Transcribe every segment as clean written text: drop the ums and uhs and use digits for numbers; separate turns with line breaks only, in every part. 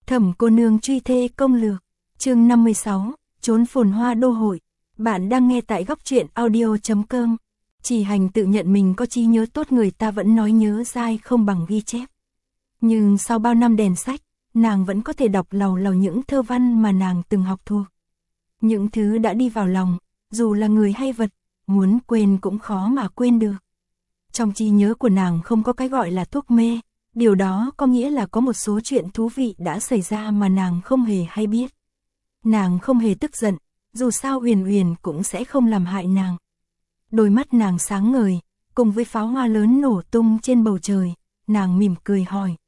Thẩm cô nương truy thê công lược, chương 56, trốn phồn hoa đô hội. Bạn đang nghe tại góc truyện audio.com. Chỉ Hành tự nhận mình có trí nhớ tốt, người ta vẫn nói nhớ dai không bằng ghi chép. Nhưng sau bao năm đèn sách, nàng vẫn có thể đọc lầu lầu những thơ văn mà nàng từng học thuộc. Những thứ đã đi vào lòng, dù là người hay vật, muốn quên cũng khó mà quên được. Trong trí nhớ của nàng không có cái gọi là thuốc mê, điều đó có nghĩa là có một số chuyện thú vị đã xảy ra mà nàng không hề hay biết. Nàng không hề tức giận, dù sao Uyển Uyển cũng sẽ không làm hại nàng. Đôi mắt nàng sáng ngời, cùng với pháo hoa lớn nổ tung trên bầu trời, nàng mỉm cười hỏi.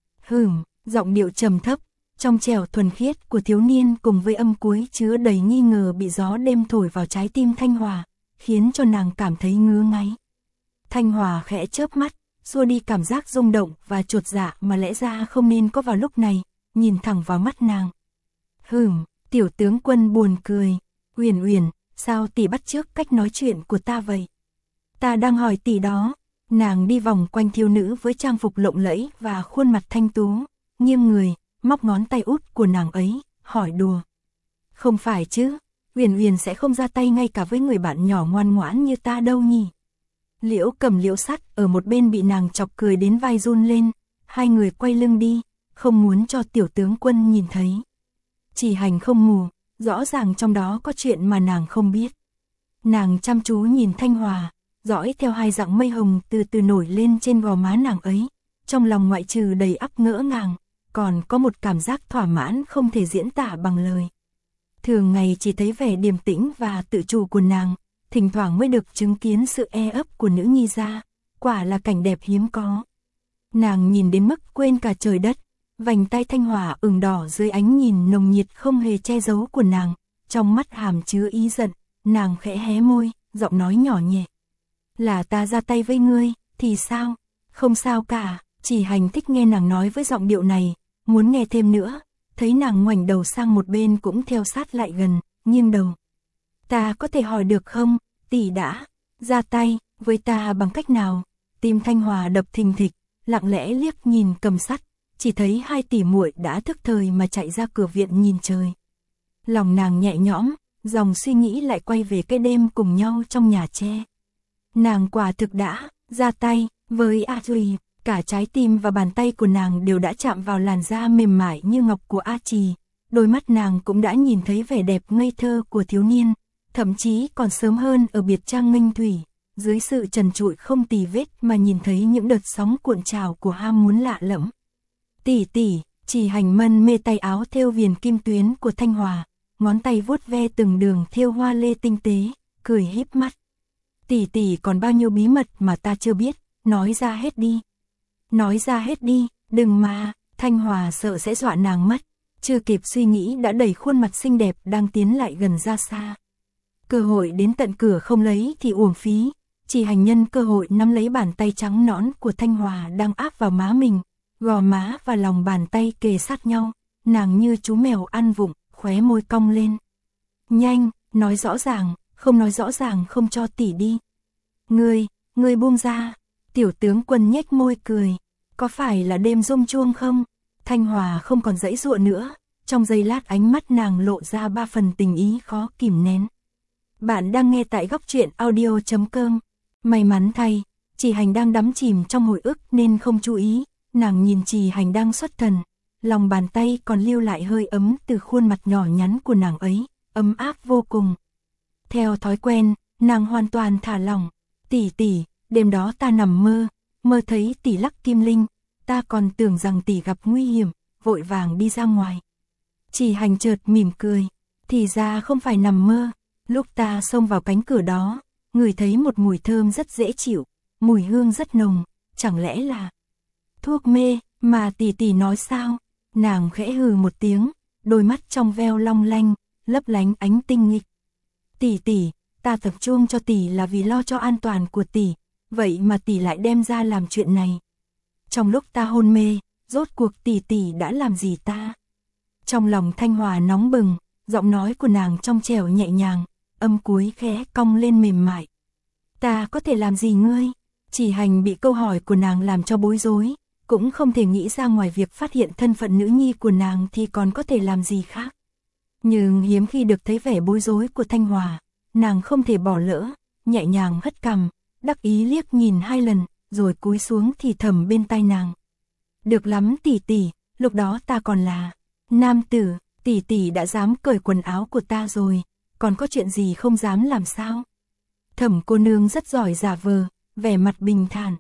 Giọng điệu trầm thấp, trong trẻo thuần khiết của thiếu niên cùng với âm cuối chứa đầy nghi ngờ bị gió đêm thổi vào trái tim Thanh Hòa, khiến cho nàng cảm thấy ngứa ngáy. Thanh Hòa khẽ chớp mắt, xua đi cảm giác rung động và chột dạ mà lẽ ra không nên có vào lúc này, nhìn thẳng vào mắt nàng. Tiểu tướng quân buồn cười. Uyển Uyển, sao tỷ bắt chước cách nói chuyện của ta vậy? Ta đang hỏi tỷ đó. Nàng đi vòng quanh thiếu nữ với trang phục lộng lẫy và khuôn mặt thanh tú, nghiêng người, móc ngón tay út của nàng ấy, hỏi đùa. Không phải chứ, Uyển Uyển sẽ không ra tay ngay cả với người bạn nhỏ ngoan ngoãn như ta đâu nhỉ? Liễu Cầm Liễu Sắt ở một bên bị nàng chọc cười đến vai run lên, hai người quay lưng đi, không muốn cho tiểu tướng quân nhìn thấy. Chỉ Hành không mù, rõ ràng trong đó có chuyện mà nàng không biết. Nàng chăm chú nhìn Thanh Hòa, dõi theo hai dặng mây hồng từ từ nổi lên trên gò má nàng ấy, trong lòng ngoại trừ đầy ắp ngỡ ngàng, còn có một cảm giác thỏa mãn không thể diễn tả bằng lời. Thường ngày chỉ thấy vẻ điềm tĩnh và tự chủ của nàng, thỉnh thoảng mới được chứng kiến sự e ấp của nữ nhi gia, quả là cảnh đẹp hiếm có. Nàng nhìn đến mức quên cả trời đất, vành tay Thanh Hòa ửng đỏ dưới ánh nhìn nồng nhiệt không hề che giấu của nàng, trong mắt hàm chứa ý giận, nàng khẽ hé môi, giọng nói nhỏ nhẹ. Là ta ra tay với ngươi, thì sao? Không sao cả. Chỉ Hành thích nghe nàng nói với giọng điệu này, muốn nghe thêm nữa, thấy nàng ngoảnh đầu sang một bên cũng theo sát lại gần, nghiêng đầu. Ta có thể hỏi được không, tỷ đã ra tay với ta bằng cách nào? Tim Thanh Hòa đập thình thịch, lặng lẽ liếc nhìn Cầm Sắt, chỉ thấy hai tỷ muội đã thức thời mà chạy ra cửa viện nhìn trời. Lòng nàng nhẹ nhõm, dòng suy nghĩ lại quay về cái đêm cùng nhau trong nhà tre. Nàng quả thực đã ra tay với A Trì, cả trái tim và bàn tay của nàng đều đã chạm vào làn da mềm mại như ngọc của A Trì. Đôi mắt nàng cũng đã nhìn thấy vẻ đẹp ngây thơ của thiếu niên, thậm chí còn sớm hơn ở biệt trang nghênh thủy, dưới sự trần trụi không tì vết mà nhìn thấy những đợt sóng cuộn trào của ham muốn lạ lẫm. Tỷ, Chỉ Hành mân mê tay áo thêu viền kim tuyến của Thanh Hòa, ngón tay vuốt ve từng đường thêu hoa lê tinh tế, cười híp mắt. Tỷ còn bao nhiêu bí mật mà ta chưa biết, nói ra hết đi. Nói ra hết đi, đừng mà. Thanh Hòa sợ sẽ dọa nàng mất, chưa kịp suy nghĩ đã đẩy khuôn mặt xinh đẹp đang tiến lại gần ra xa. Cơ hội đến tận cửa không lấy thì uổng phí. Chỉ Hành nhân cơ hội nắm lấy bàn tay trắng nõn của Thanh Hòa đang áp vào má mình, gò má và lòng bàn tay kề sát nhau, nàng như chú mèo ăn vụng, khóe môi cong lên. Nhanh, nói rõ ràng, không nói rõ ràng không cho tỷ đi. Ngươi buông ra. Tiểu tướng quân nhếch môi cười. Có phải là đêm rung chuông không? Thanh Hòa không còn giãy giụa nữa, trong giây lát ánh mắt nàng lộ ra ba phần tình ý khó kìm nén. Bạn đang nghe tại góc truyện audio.com. May mắn thay, Chỉ Hành đang đắm chìm trong hồi ức nên không chú ý. Nàng nhìn Chỉ Hành đang xuất thần, lòng bàn tay còn lưu lại hơi ấm từ khuôn mặt nhỏ nhắn của nàng ấy, ấm áp vô cùng. Theo thói quen, nàng hoàn toàn thả lỏng. Tỷ, đêm đó ta nằm mơ thấy tỷ lắc kim linh, ta còn tưởng rằng tỷ gặp nguy hiểm, vội vàng đi ra ngoài. Chỉ Hành chợt mỉm cười, thì ra không phải nằm mơ, lúc ta xông vào cánh cửa đó, ngửi thấy một mùi thơm rất dễ chịu, mùi hương rất nồng, chẳng lẽ là thuốc mê mà tỷ nói sao? Nàng khẽ hừ một tiếng, đôi mắt trong veo long lanh, lấp lánh ánh tinh nghịch. Tỷ, ta tập trung cho tỷ là vì lo cho an toàn của tỷ, vậy mà tỷ lại đem ra làm chuyện này. Trong lúc ta hôn mê, rốt cuộc tỷ đã làm gì ta? Trong lòng Thanh Hòa nóng bừng, giọng nói của nàng trong trẻo nhẹ nhàng, âm cuối khẽ cong lên mềm mại. Ta có thể làm gì ngươi? Chỉ Hành bị câu hỏi của nàng làm cho bối rối, cũng không thể nghĩ ra ngoài việc phát hiện thân phận nữ nhi của nàng thì còn có thể làm gì khác. Nhưng hiếm khi được thấy vẻ bối rối của Thanh Hòa, nàng không thể bỏ lỡ, nhẹ nhàng hất cằm, đắc ý liếc nhìn 2 lần, rồi cúi xuống thì thầm bên tai nàng. Được lắm tỷ tỷ, lúc đó ta còn là nam tử, tỷ tỷ đã dám cởi quần áo của ta rồi, còn có chuyện gì không dám làm sao? Thẩm cô nương rất giỏi giả vờ, vẻ mặt bình thản.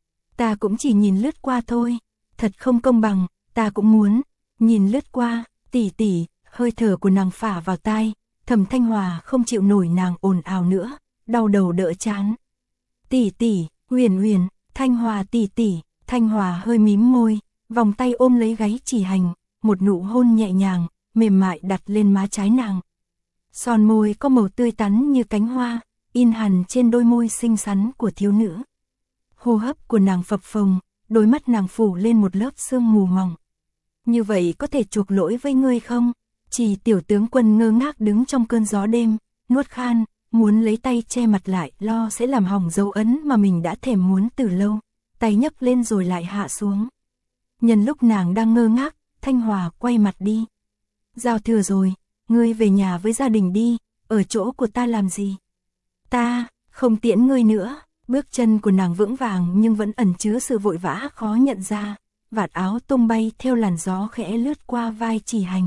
Ta cũng chỉ nhìn lướt qua thôi, thật không công bằng, ta cũng muốn nhìn lướt qua, tỷ tỷ. Hơi thở của nàng phả vào tai, Thẩm Thanh Hòa không chịu nổi nàng ồn ào nữa, đau đầu đỡ chán. Tỷ tỷ, Huyền Huyền, Thanh Hòa tỷ tỷ. Thanh Hòa hơi mím môi, vòng tay ôm lấy gáy Chỉ Hành, một nụ hôn nhẹ nhàng, mềm mại đặt lên má trái nàng. Son môi có màu tươi tắn như cánh hoa, in hằn trên đôi môi xinh xắn của thiếu nữ. Hô hấp của nàng phập phồng, đôi mắt nàng phủ lên một lớp sương mù mỏng. Như vậy có thể chuộc lỗi với ngươi không? Chỉ tiểu tướng quân ngơ ngác đứng trong cơn gió đêm, nuốt khan, muốn lấy tay che mặt lại, lo sẽ làm hỏng dấu ấn mà mình đã thèm muốn từ lâu, tay nhấc lên rồi lại hạ xuống. Nhân lúc nàng đang ngơ ngác, Thanh Hòa quay mặt đi. Giao thừa rồi, ngươi về nhà với gia đình đi, ở chỗ của ta làm gì? Ta, không tiễn ngươi nữa. Bước chân của nàng vững vàng nhưng vẫn ẩn chứa sự vội vã khó nhận ra, vạt áo tung bay theo làn gió khẽ lướt qua vai Chỉ Hành.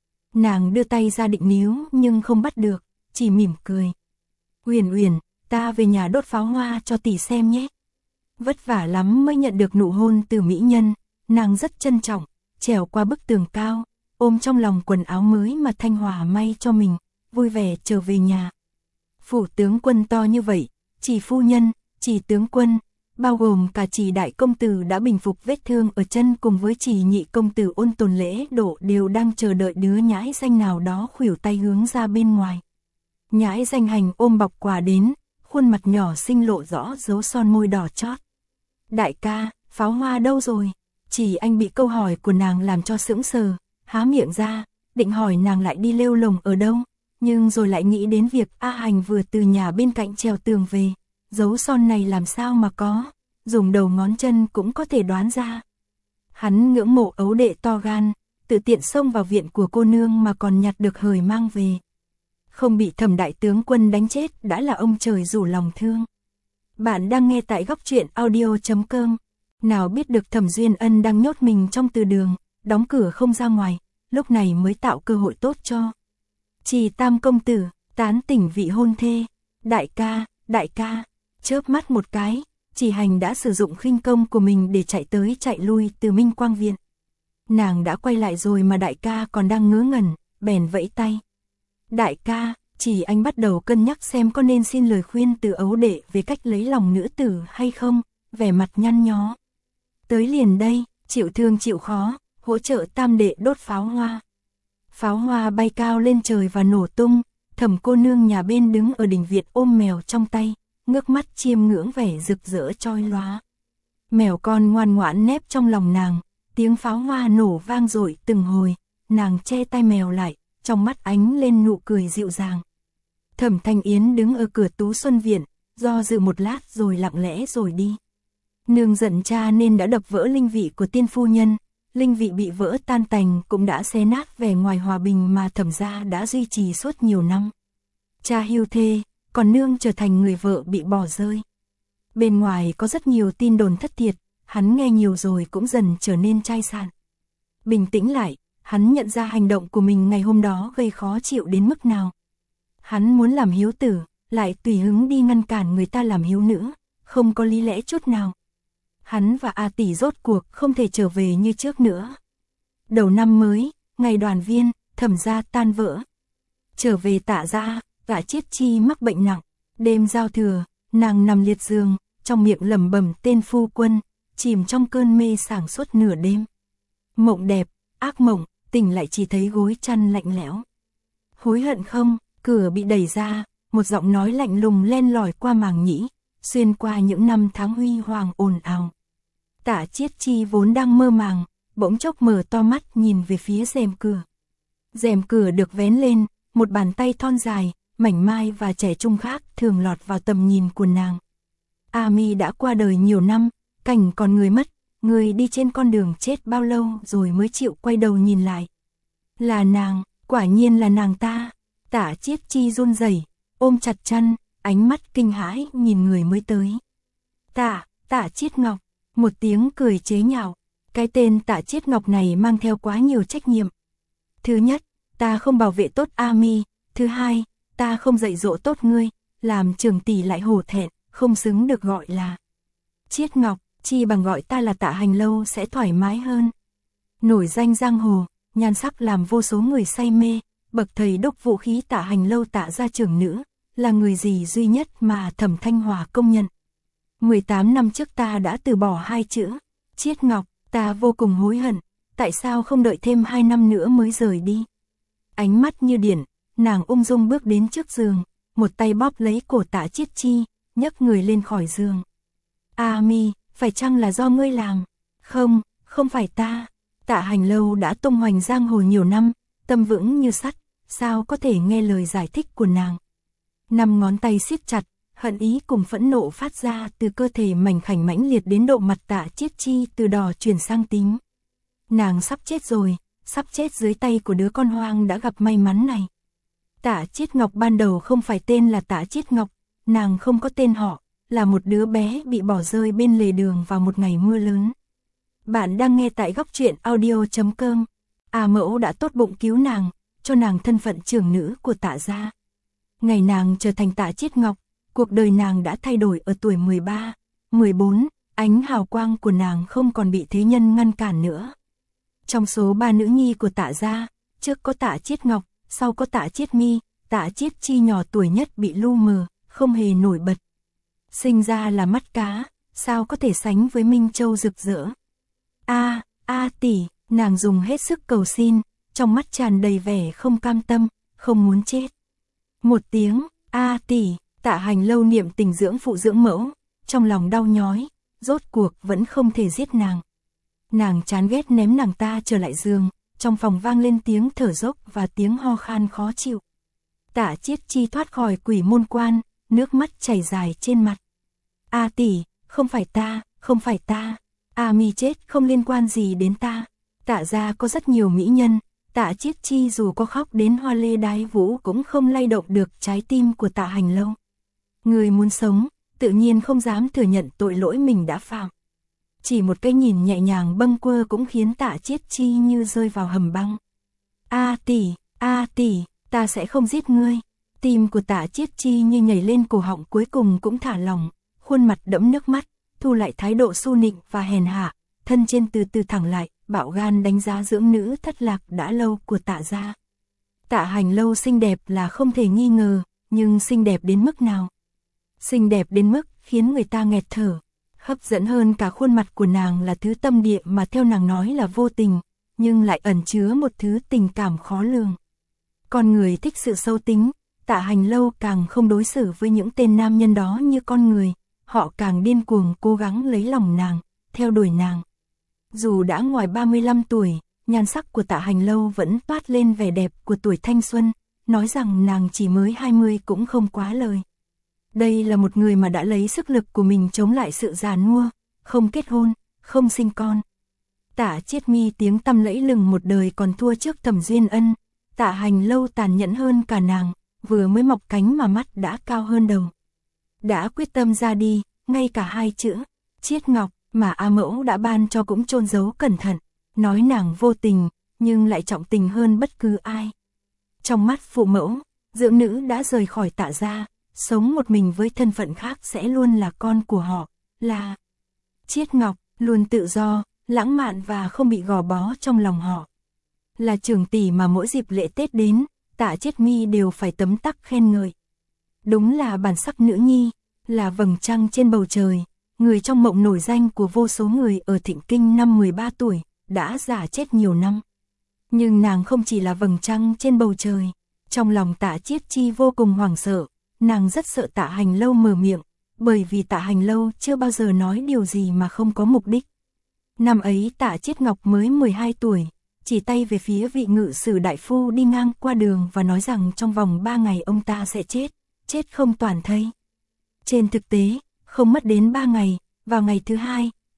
Nàng đưa tay ra định níu nhưng không bắt được, chỉ mỉm cười. Huyền Huyền, ta về nhà đốt pháo hoa cho tỷ xem nhé. Vất vả lắm mới nhận được nụ hôn từ mỹ nhân, nàng rất trân trọng, trèo qua bức tường cao, ôm trong lòng quần áo mới mà Thanh Hòa may cho mình, vui vẻ trở về nhà. Phủ tướng quân to như vậy, Chỉ phu nhân, Chỉ tướng quân, bao gồm cả Chỉ đại công tử đã bình phục vết thương ở chân cùng với Chỉ nhị công tử Ôn Tồn Lễ Độ đều đang chờ đợi đứa nhãi danh nào đó khuỷu tay hướng ra bên ngoài. Nhãi danh Hành ôm bọc quà đến, khuôn mặt nhỏ xinh lộ rõ dấu son môi đỏ chót. Đại ca, pháo hoa đâu rồi? Chỉ Anh bị câu hỏi của nàng làm cho sững sờ, há miệng ra, định hỏi nàng lại đi lêu lồng ở đâu, nhưng rồi lại nghĩ đến việc A Hành vừa từ nhà bên cạnh trèo tường về. Dấu son này làm sao mà có, dùng đầu ngón chân cũng có thể đoán ra. Hắn ngưỡng mộ ấu đệ to gan, tự tiện xông vào viện của cô nương mà còn nhặt được hời mang về. Không bị Thẩm đại tướng quân đánh chết đã là ông trời rủ lòng thương. Bạn đang nghe tại góc truyện audio.com. Nào biết được Thẩm Duyên Ân đang nhốt mình trong từ đường, đóng cửa không ra ngoài, lúc này mới tạo cơ hội tốt cho Chỉ tam công tử tán tỉnh vị hôn thê. Đại ca. Chớp mắt một cái, Chỉ Hành đã sử dụng khinh công của mình để chạy tới chạy lui từ Minh Quang Viện. Nàng đã quay lại rồi mà đại ca còn đang ngớ ngẩn, bèn vẫy tay. Đại ca, Chỉ Anh bắt đầu cân nhắc xem có nên xin lời khuyên từ ấu đệ về cách lấy lòng nữ tử hay không, vẻ mặt nhăn nhó. Tới liền đây, chịu thương chịu khó, hỗ trợ tam đệ đốt pháo hoa. Pháo hoa bay cao lên trời và nổ tung, Thẩm cô nương nhà bên đứng ở đỉnh viện ôm mèo trong tay, ngước mắt chiêm ngưỡng vẻ rực rỡ chói lóa. Mèo con ngoan ngoãn nép trong lòng nàng, tiếng pháo hoa nổ vang dội từng hồi, nàng che tai mèo lại, trong mắt ánh lên nụ cười dịu dàng. Thẩm Thanh Yến đứng ở cửa Tú Xuân Viện, do dự một lát rồi lặng lẽ rồi đi. Nương giận cha nên đã đập vỡ linh vị của tiên phu nhân, linh vị bị vỡ tan tành cũng đã xé nát vẻ ngoài hòa bình mà Thẩm gia đã duy trì suốt nhiều năm. Cha hưu thê, còn nương trở thành người vợ bị bỏ rơi. Bên ngoài có rất nhiều tin đồn thất thiệt, hắn nghe nhiều rồi cũng dần trở nên chai sạn. Bình tĩnh lại, hắn nhận ra hành động của mình ngày hôm đó gây khó chịu đến mức nào. Hắn muốn làm hiếu tử, lại tùy hứng đi ngăn cản người ta làm hiếu nữ, không có lý lẽ chút nào. Hắn và A tỷ rốt cuộc không thể trở về như trước nữa. Đầu năm mới, ngày đoàn viên, Thẩm gia tan vỡ. Trở về Tạ gia, Tạ Chiết Chi mắc bệnh nặng, đêm giao thừa, nàng nằm liệt giường, trong miệng lẩm bẩm tên phu quân, chìm trong cơn mê sảng suốt nửa đêm. Mộng đẹp, ác mộng, tỉnh lại chỉ thấy gối chăn lạnh lẽo. Hối hận không? Cửa bị đẩy ra, một giọng nói lạnh lùng len lỏi qua màng nhĩ, xuyên qua những năm tháng huy hoàng ồn ào. Tạ Chiết Chi vốn đang mơ màng, bỗng chốc mở to mắt nhìn về phía rèm cửa. Rèm cửa được vén lên, một bàn tay thon dài, mảnh mai và trẻ trung khác thường lọt vào tầm nhìn của nàng. A Mi đã qua đời nhiều năm, cảnh còn người mất, người đi trên con đường chết bao lâu rồi mới chịu quay đầu nhìn lại. Là nàng, quả nhiên là nàng ta. Tạ Chiết Chi run rẩy, ôm chặt chăn, ánh mắt kinh hãi nhìn người mới tới. Tạ Chiết Ngọc, một tiếng cười chế nhạo. Cái tên Tạ Chiết Ngọc này mang theo quá nhiều trách nhiệm. Thứ nhất, ta không bảo vệ tốt A Mi. Thứ hai, ta không dạy dỗ tốt ngươi, làm trưởng tỷ lại hổ thẹn, không xứng được gọi là Chiết Ngọc, chi bằng gọi ta là Tạ Hành Lâu sẽ thoải mái hơn. Nổi danh giang hồ, nhan sắc làm vô số người say mê, bậc thầy đúc vũ khí Tạ Hành Lâu Tạ gia trưởng nữ, là người gì duy nhất mà Thẩm Thanh Hòa công nhận. 18 năm trước ta đã từ bỏ hai chữ Chiết Ngọc, ta vô cùng hối hận, tại sao không đợi thêm 2 năm nữa mới rời đi. Ánh mắt như điện, nàng ung dung bước đến trước giường, một tay bóp lấy cổ Tạ Chiết Chi, nhấc người lên khỏi giường. A Mi, phải chăng là do ngươi làm? Không, không phải ta. Tạ Hành Lâu đã tung hoành giang hồ nhiều năm, tâm vững như sắt, sao có thể nghe lời giải thích của nàng. 5 ngón tay siết chặt, hận ý cùng phẫn nộ phát ra từ cơ thể mảnh khảnh mãnh liệt đến độ mặt Tạ Chiết Chi từ đỏ chuyển sang tím. Nàng sắp chết rồi, sắp chết dưới tay của đứa con hoang đã gặp may mắn này. Tạ Chiết Ngọc ban đầu không phải tên là Tạ Chiết Ngọc, nàng không có tên họ, là một đứa bé bị bỏ rơi bên lề đường vào một ngày mưa lớn. Bạn đang nghe tại góc truyện audio.com. A Mẫu đã tốt bụng cứu nàng, cho nàng thân phận trưởng nữ của Tạ gia. Ngày nàng trở thành Tạ Chiết Ngọc, cuộc đời nàng đã thay đổi ở tuổi 13, 14, ánh hào quang của nàng không còn bị thế nhân ngăn cản nữa. Trong số 3 nữ nhi của Tạ gia, trước có Tạ Chiết Ngọc, sau có Tạ Chiết Mi, Tạ Chiết Chi nhỏ tuổi nhất bị lu mờ, không hề nổi bật. Sinh ra là mắt cá, sao có thể sánh với Minh Châu rực rỡ. A tỷ, nàng dùng hết sức cầu xin, trong mắt tràn đầy vẻ không cam tâm, không muốn chết. Một tiếng, A tỷ, Tạ Hành Lâu niệm tình dưỡng phụ dưỡng mẫu, trong lòng đau nhói, rốt cuộc vẫn không thể giết nàng. Nàng chán ghét ném nàng ta trở lại giường, trong phòng vang lên tiếng thở dốc và tiếng ho khan khó chịu. Tạ Chiết Chi thoát khỏi quỷ môn quan, nước mắt chảy dài trên mặt. A tỷ, không phải ta, không phải ta. A Mi chết không liên quan gì đến ta. Tạ gia có rất nhiều mỹ nhân, Tạ Chiết Chi dù có khóc đến hoa lê đái vũ cũng không lay động được trái tim của Tạ Hành Lâu. Người muốn sống, tự nhiên không dám thừa nhận tội lỗi mình đã phạm. Chỉ một cái nhìn nhẹ nhàng bâng quơ cũng khiến Tạ Chiết Chi như rơi vào hầm băng. A tỷ, ta sẽ không giết ngươi. Tim của Tạ Chiết Chi như nhảy lên cổ họng, cuối cùng cũng thả lỏng, khuôn mặt đẫm nước mắt, thu lại thái độ su nịnh và hèn hạ, thân trên từ từ thẳng lại, bạo gan đánh giá dưỡng nữ thất lạc đã lâu của Tạ gia. Tạ Hành Lâu xinh đẹp là không thể nghi ngờ, nhưng xinh đẹp đến mức nào? Xinh đẹp đến mức khiến người ta nghẹt thở. Hấp dẫn hơn cả khuôn mặt của nàng là thứ tâm địa mà theo nàng nói là vô tình, nhưng lại ẩn chứa một thứ tình cảm khó lường. Con người thích sự sâu tính, Tạ Hành Lâu càng không đối xử với những tên nam nhân đó như con người, họ càng điên cuồng cố gắng lấy lòng nàng, theo đuổi nàng. Dù đã ngoài 35 tuổi, nhan sắc của Tạ Hành Lâu vẫn toát lên vẻ đẹp của tuổi thanh xuân, nói rằng nàng chỉ mới 20 cũng không quá lời. Đây là một người mà đã lấy sức lực của mình chống lại sự già nua, không kết hôn, không sinh con. Tạ Chiết Mi tiếng tăm lẫy lừng một đời còn thua trước Thẩm Duyên Ân. Tạ Hành Lâu tàn nhẫn hơn cả nàng, vừa mới mọc cánh mà mắt đã cao hơn đầu. Đã quyết tâm ra đi, ngay cả hai chữ Chiết Ngọc mà A Mẫu đã ban cho cũng chôn giấu cẩn thận, nói nàng vô tình, nhưng lại trọng tình hơn bất cứ ai. Trong mắt phụ mẫu, dưỡng nữ đã rời khỏi Tạ gia, sống một mình với thân phận khác sẽ luôn là con của họ, là Chiết Ngọc, luôn tự do, lãng mạn và không bị gò bó trong lòng họ. Là trưởng tỷ mà mỗi dịp lễ Tết đến, Tạ Chiết Mi đều phải tấm tắc khen ngợi. Đúng là bản sắc nữ nhi, là vầng trăng trên bầu trời, người trong mộng nổi danh của vô số người ở Thịnh Kinh năm 13 tuổi, đã già chết nhiều năm. Nhưng nàng không chỉ là vầng trăng trên bầu trời, trong lòng Tạ Chiết Chi vô cùng hoảng sợ, nàng rất sợ Tạ Hành Lâu mở miệng, bởi vì Tạ Hành Lâu chưa bao giờ nói điều gì mà không có mục đích. Năm ấy Tạ Chiết Ngọc mới 12 tuổi, chỉ tay về phía vị ngự sử đại phu đi ngang qua đường và nói rằng trong vòng 3 ngày ông ta sẽ chết không toàn thây. Trên thực tế, không mất đến 3 ngày, vào ngày thứ 2,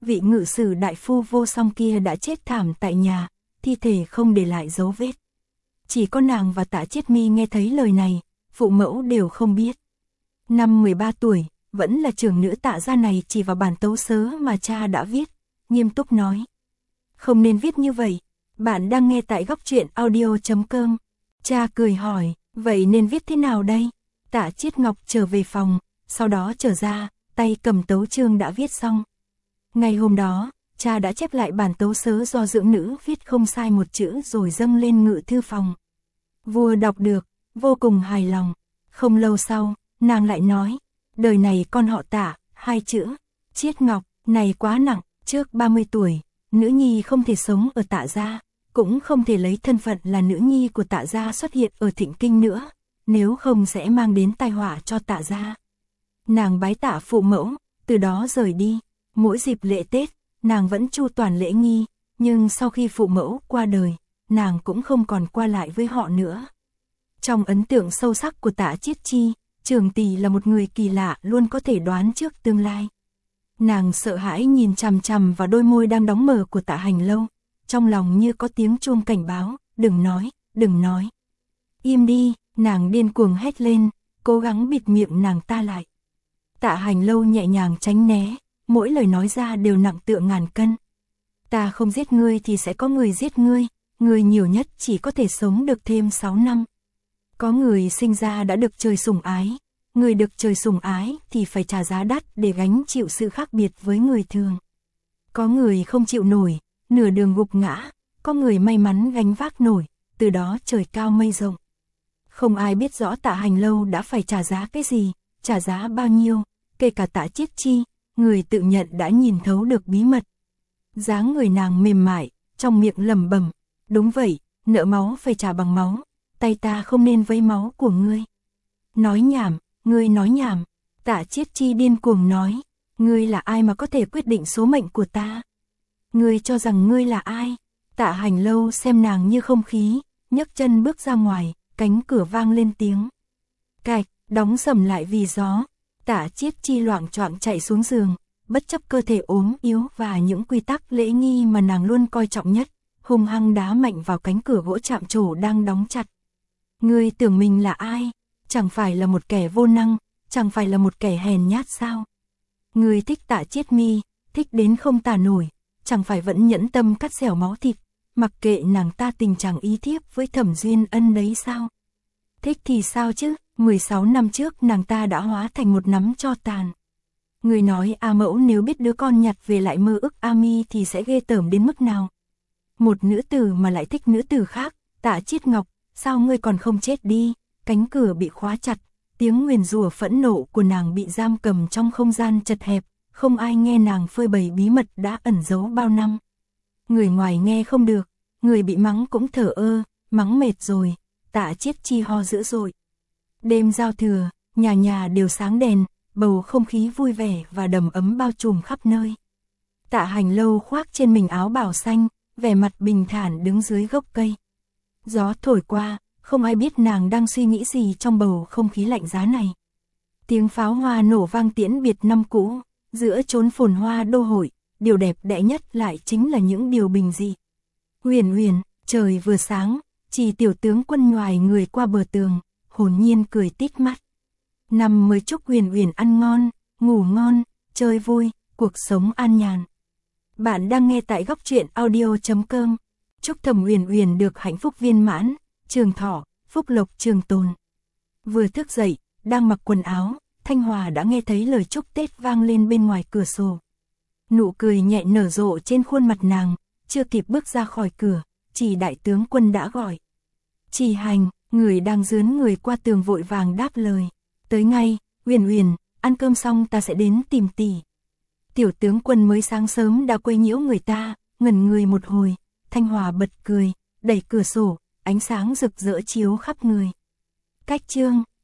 vị ngự sử đại phu vô song kia đã chết thảm tại nhà, thi thể không để lại dấu vết. Chỉ có nàng và Tạ Chiết Mi nghe thấy lời này, phụ mẫu đều không biết. Năm 13 tuổi, vẫn là trưởng nữ Tạ gia này chỉ vào bản tấu sớ mà cha đã viết, nghiêm túc nói. Không nên viết như vậy, bạn đang nghe tại góc truyện audio.com. Cha cười hỏi, vậy nên viết thế nào đây? Tạ Chiết Ngọc trở về phòng, sau đó trở ra, tay cầm tấu chương đã viết xong. Ngày hôm đó, cha đã chép lại bản tấu sớ do dưỡng nữ viết không sai một chữ rồi dâng lên ngự thư phòng. Vua đọc được, vô cùng hài lòng. Không lâu sau, nàng lại nói, đời này con họ Tạ, 2 chữ, Chiết Ngọc, này quá nặng, trước 30 tuổi, nữ nhi không thể sống ở Tạ gia, cũng không thể lấy thân phận là nữ nhi của Tạ gia xuất hiện ở Thịnh Kinh nữa, nếu không sẽ mang đến tai họa cho Tạ gia. Nàng bái tạ phụ mẫu, từ đó rời đi, mỗi dịp lễ Tết, nàng vẫn chu toàn lễ nghi, nhưng sau khi phụ mẫu qua đời, nàng cũng không còn qua lại với họ nữa. Trong ấn tượng sâu sắc của Tạ Chiết Chi, Trường tỷ là một người kỳ lạ luôn có thể đoán trước tương lai. Nàng sợ hãi nhìn chằm chằm vào đôi môi đang đóng mở của Tạ Hành Lâu, trong lòng như có tiếng chuông cảnh báo, đừng nói, đừng nói. Im đi, nàng điên cuồng hét lên, cố gắng bịt miệng nàng ta lại. Tạ Hành Lâu nhẹ nhàng tránh né, mỗi lời nói ra đều nặng tựa ngàn cân. Ta không giết ngươi thì sẽ có người giết ngươi, ngươi nhiều nhất chỉ có thể sống được thêm 6 năm. Có người sinh ra đã được trời sủng ái, người được trời sủng ái thì phải trả giá đắt để gánh chịu sự khác biệt với người thường. Có người không chịu nổi, nửa đường gục ngã, có người may mắn gánh vác nổi, từ đó trời cao mây rộng. Không ai biết rõ Tạ Hành Lâu đã phải trả giá cái gì, trả giá bao nhiêu, kể cả Tạ Chiết Chi, người tự nhận đã nhìn thấu được bí mật. Dáng người nàng mềm mại, trong miệng lẩm bẩm, đúng vậy, nợ máu phải trả bằng máu, tay ta không nên vấy máu của ngươi. Nói nhảm, ngươi nói nhảm, Tạ Chiết Chi điên cuồng nói, ngươi là ai mà có thể quyết định số mệnh của ta? Ngươi cho rằng ngươi là ai? Tạ Hành Lâu xem nàng như không khí, nhấc chân bước ra ngoài, cánh cửa vang lên tiếng cạch, đóng sầm lại vì gió. Tạ Chiết Chi loạng choạng chạy xuống giường, bất chấp cơ thể ốm yếu và những quy tắc lễ nghi mà nàng luôn coi trọng nhất, hung hăng đá mạnh vào cánh cửa gỗ chạm trổ đang đóng chặt. Ngươi tưởng mình là ai? Chẳng phải là một kẻ vô năng, chẳng phải là một kẻ hèn nhát sao? Ngươi thích Tạ Chiết Mi, thích đến không tả nổi, chẳng phải vẫn nhẫn tâm cắt xẻo máu thịt, mặc kệ nàng ta tình trạng ý thiếp với Thẩm Duyên Ân đấy sao? Thích thì sao chứ, 16 năm trước nàng ta đã hóa thành một nắm tro tàn. Người nói A Mẫu nếu biết đứa con nhặt về lại mơ ức A Mi thì sẽ ghê tởm đến mức nào. Một nữ tử mà lại thích nữ tử khác, Tạ Chiết Ngọc, sao ngươi còn không chết đi? Cánh cửa bị khóa chặt, tiếng nguyền rủa phẫn nộ của nàng bị giam cầm trong không gian chật hẹp, không ai nghe nàng phơi bày bí mật đã ẩn giấu bao năm. Người ngoài nghe không được, người bị mắng cũng thở ơ, mắng mệt rồi, Tạ Chiết Chi ho dữ dội. Đêm giao thừa, nhà nhà đều sáng đèn, bầu không khí vui vẻ và đầm ấm bao trùm khắp nơi. Tạ Hành Lâu khoác trên mình áo bào xanh, vẻ mặt bình thản đứng dưới gốc cây. Gió thổi qua, không ai biết nàng đang suy nghĩ gì trong bầu không khí lạnh giá này. Tiếng pháo hoa nổ vang tiễn biệt năm cũ, giữa chốn phồn hoa đô hội, điều đẹp đẽ nhất lại chính là những điều bình dị. Huyền huyền, trời vừa sáng, chỉ tiểu tướng Quân nhoài người qua bờ tường, hồn nhiên cười tít mắt. Năm mới chúc Huyền huyền ăn ngon, ngủ ngon, chơi vui, cuộc sống an nhàn. Bạn đang nghe tại góc truyện audio.com. Chúc Thẩm Huyền huyền được hạnh phúc viên mãn, trường thọ, phúc lộc trường tồn. Vừa thức dậy, đang mặc quần áo, Thanh Hòa đã nghe thấy lời chúc Tết vang lên bên ngoài cửa sổ. Nụ cười nhẹ nở rộ trên khuôn mặt nàng, chưa kịp bước ra khỏi cửa, Chỉ đại tướng Quân đã gọi. Chỉ Hành, người đang dướn người qua tường vội vàng đáp lời. Tới ngay, Huyền huyền, ăn cơm xong ta sẽ đến tìm tỷ. Tiểu tướng Quân mới sáng sớm đã quấy nhiễu người ta, ngẩn người một hồi, Thanh Hòa bật cười, đẩy cửa sổ, ánh sáng rực rỡ chiếu khắp người. Cách chương